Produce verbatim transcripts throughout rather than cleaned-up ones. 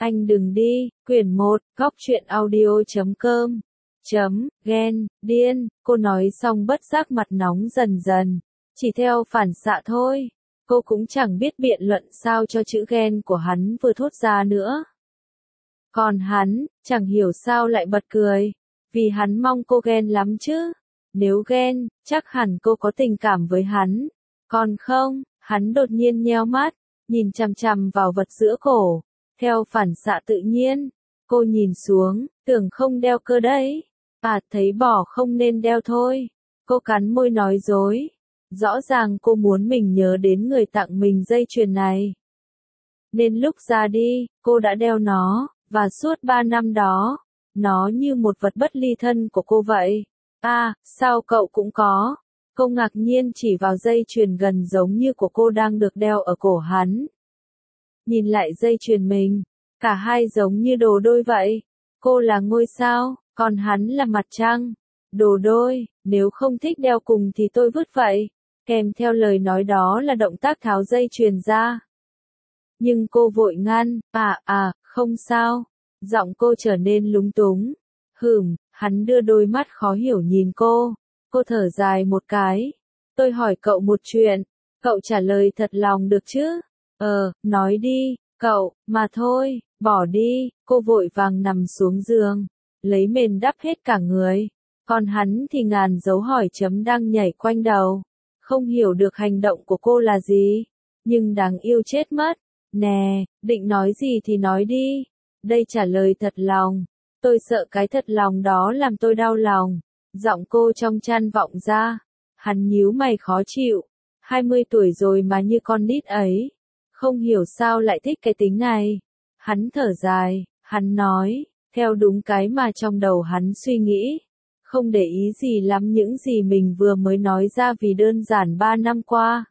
Anh đừng đi, quyển một, góc truyện audio chấm com, chấm, ghen, điên, cô nói xong bất giác mặt nóng dần dần, chỉ theo phản xạ thôi, cô cũng chẳng biết biện luận sao cho chữ ghen của hắn vừa thốt ra nữa. Còn hắn, chẳng hiểu sao lại bật cười, vì hắn mong cô ghen lắm chứ, nếu ghen, chắc hẳn cô có tình cảm với hắn, còn không, hắn đột nhiên nheo mắt, nhìn chằm chằm vào vật giữa cổ. Theo phản xạ tự nhiên, cô nhìn xuống, tưởng không đeo cơ đấy. À, thấy bỏ không nên đeo thôi. Cô cắn môi nói dối. Rõ ràng cô muốn mình nhớ đến người tặng mình dây chuyền này. Nên lúc ra đi, cô đã đeo nó, và suốt ba năm đó, nó như một vật bất ly thân của cô vậy. À, sao cậu cũng có? Cô ngạc nhiên chỉ vào dây chuyền gần giống như của cô đang được đeo ở cổ hắn. Nhìn lại dây chuyền mình, cả hai giống như đồ đôi vậy. Cô là ngôi sao, còn hắn là mặt trăng. Đồ đôi, nếu không thích đeo cùng thì tôi vứt vậy. Kèm theo lời nói đó là động tác tháo dây chuyền ra. Nhưng cô vội ngăn, à à, không sao. Giọng cô trở nên lúng túng. Hửm, hắn đưa đôi mắt khó hiểu nhìn cô. Cô thở dài một cái. Tôi hỏi cậu một chuyện, cậu trả lời thật lòng được chứ? Ờ, nói đi, cậu, mà thôi, bỏ đi, cô vội vàng nằm xuống giường, lấy mền đắp hết cả người, còn hắn thì ngàn dấu hỏi chấm đang nhảy quanh đầu, không hiểu được hành động của cô là gì, nhưng đáng yêu chết mất, nè, định nói gì thì nói đi, đây trả lời thật lòng, tôi sợ cái thật lòng đó làm tôi đau lòng, giọng cô trong chăn vọng ra, hắn nhíu mày khó chịu, hai mươi tuổi rồi mà như con nít ấy. Không hiểu sao lại thích cái tính này. Hắn thở dài, hắn nói, theo đúng cái mà trong đầu hắn suy nghĩ. Không để ý gì lắm những gì mình vừa mới nói ra vì đơn giản ba năm qua.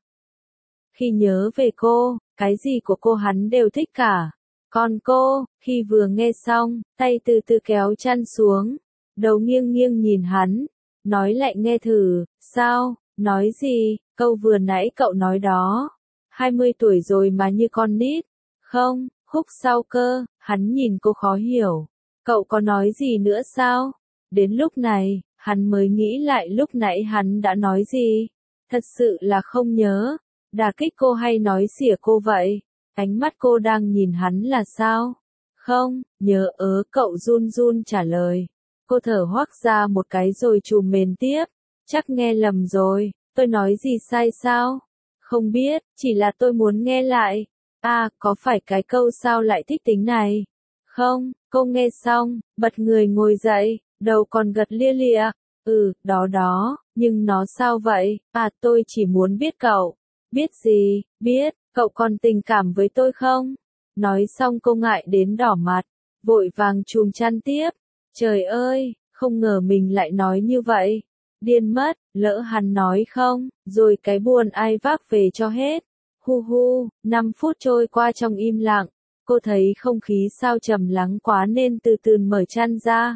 Khi nhớ về cô, cái gì của cô hắn đều thích cả. Còn cô, khi vừa nghe xong, tay từ từ kéo chăn xuống, đầu nghiêng nghiêng nhìn hắn, nói lại nghe thử, sao, nói gì, câu vừa nãy cậu nói đó. hai mươi tuổi rồi mà như con nít. Không, khúc sau cơ, hắn nhìn cô khó hiểu. Cậu có nói gì nữa sao? Đến lúc này, hắn mới nghĩ lại lúc nãy hắn đã nói gì. Thật sự là không nhớ. Đả kích cô hay nói xỉa cô vậy? Ánh mắt cô đang nhìn hắn là sao? Không, nhớ ớ cậu run run trả lời. Cô thở hoác ra một cái rồi trùm mền tiếp. Chắc nghe lầm rồi, tôi nói gì sai sao? Không biết, chỉ là tôi muốn nghe lại. À, có phải cái câu sao lại thích tính này? Không, cô nghe xong, bật người ngồi dậy, đầu còn gật lia lịa. Ừ, đó đó, nhưng nó sao vậy? À, tôi chỉ muốn biết cậu. Biết gì? Biết, cậu còn tình cảm với tôi không? Nói xong cô ngại đến đỏ mặt, vội vàng chùm chăn tiếp. Trời ơi, không ngờ mình lại nói như vậy. Điên mất, lỡ hắn nói không, rồi cái buồn ai vác về cho hết. Hu hu, năm phút trôi qua trong im lặng, cô thấy không khí sao trầm lắng quá nên từ từ mở chăn ra.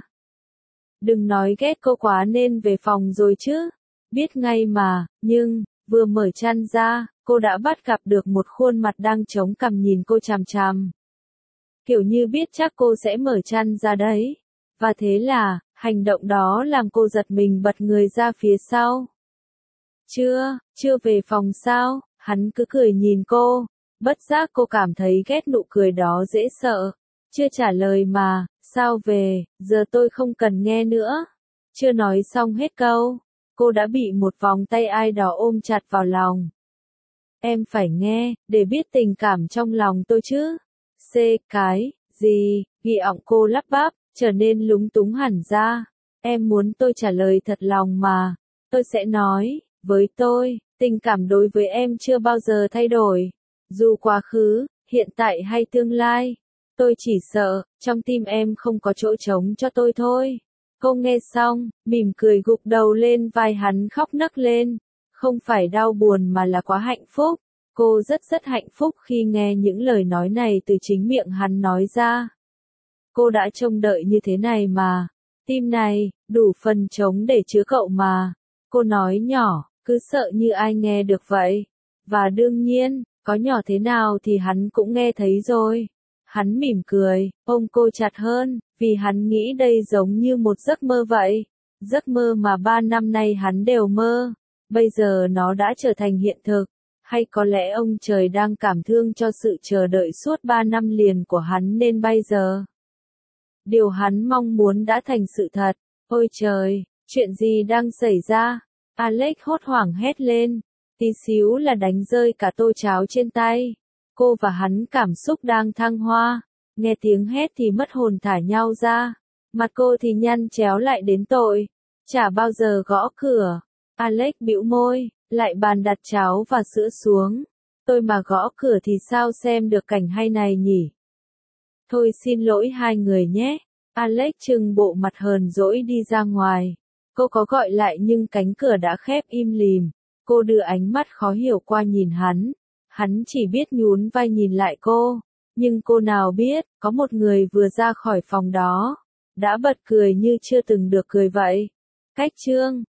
Đừng nói ghét cô quá nên về phòng rồi chứ, biết ngay mà, nhưng, vừa mở chăn ra, cô đã bắt gặp được một khuôn mặt đang chống cằm nhìn cô chằm chằm. Kiểu như biết chắc cô sẽ mở chăn ra đấy. Và thế là, hành động đó làm cô giật mình bật người ra phía sau. Chưa, chưa về phòng sao, hắn cứ cười nhìn cô, bất giác cô cảm thấy ghét nụ cười đó dễ sợ. Chưa trả lời mà, sao về, giờ tôi không cần nghe nữa. Chưa nói xong hết câu, cô đã bị một vòng tay ai đó ôm chặt vào lòng. Em phải nghe, để biết tình cảm trong lòng tôi chứ. C cái, gì, ghi ọng cô lắp bắp, trở nên lúng túng hẳn ra. Em muốn tôi trả lời thật lòng mà. Tôi sẽ nói, với tôi, tình cảm đối với em chưa bao giờ thay đổi. Dù quá khứ, hiện tại hay tương lai. Tôi chỉ sợ, trong tim em không có chỗ trống cho tôi thôi. Cô nghe xong, mỉm cười gục đầu lên vai hắn khóc nấc lên. Không phải đau buồn mà là quá hạnh phúc. Cô rất rất hạnh phúc khi nghe những lời nói này từ chính miệng hắn nói ra. Cô đã trông đợi như thế này mà. Tim này, đủ phần trống để chứa cậu mà. Cô nói nhỏ, cứ sợ như ai nghe được vậy. Và đương nhiên, có nhỏ thế nào thì hắn cũng nghe thấy rồi. Hắn mỉm cười, ôm cô chặt hơn, vì hắn nghĩ đây giống như một giấc mơ vậy. Giấc mơ mà ba năm nay hắn đều mơ. Bây giờ nó đã trở thành hiện thực. Hay có lẽ ông trời đang cảm thương cho sự chờ đợi suốt ba năm liền của hắn nên bây giờ điều hắn mong muốn đã thành sự thật. Ôi trời, chuyện gì đang xảy ra? Alex hốt hoảng hét lên. Tí xíu là đánh rơi cả tô cháo trên tay. Cô và hắn cảm xúc đang thăng hoa. Nghe tiếng hét thì mất hồn thả nhau ra. Mặt cô thì nhăn chéo lại đến tội. Chả bao giờ gõ cửa. Alex bĩu môi, lại bàn đặt cháo và sữa xuống. Tôi mà gõ cửa thì sao xem được cảnh hay này nhỉ? Thôi xin lỗi hai người nhé. Alex trừng bộ mặt hờn dỗi đi ra ngoài. Cô có gọi lại nhưng cánh cửa đã khép im lìm. Cô đưa ánh mắt khó hiểu qua nhìn hắn. Hắn chỉ biết nhún vai nhìn lại cô. Nhưng cô nào biết, có một người vừa ra khỏi phòng đó. Đã bật cười như chưa từng được cười vậy. Cách chương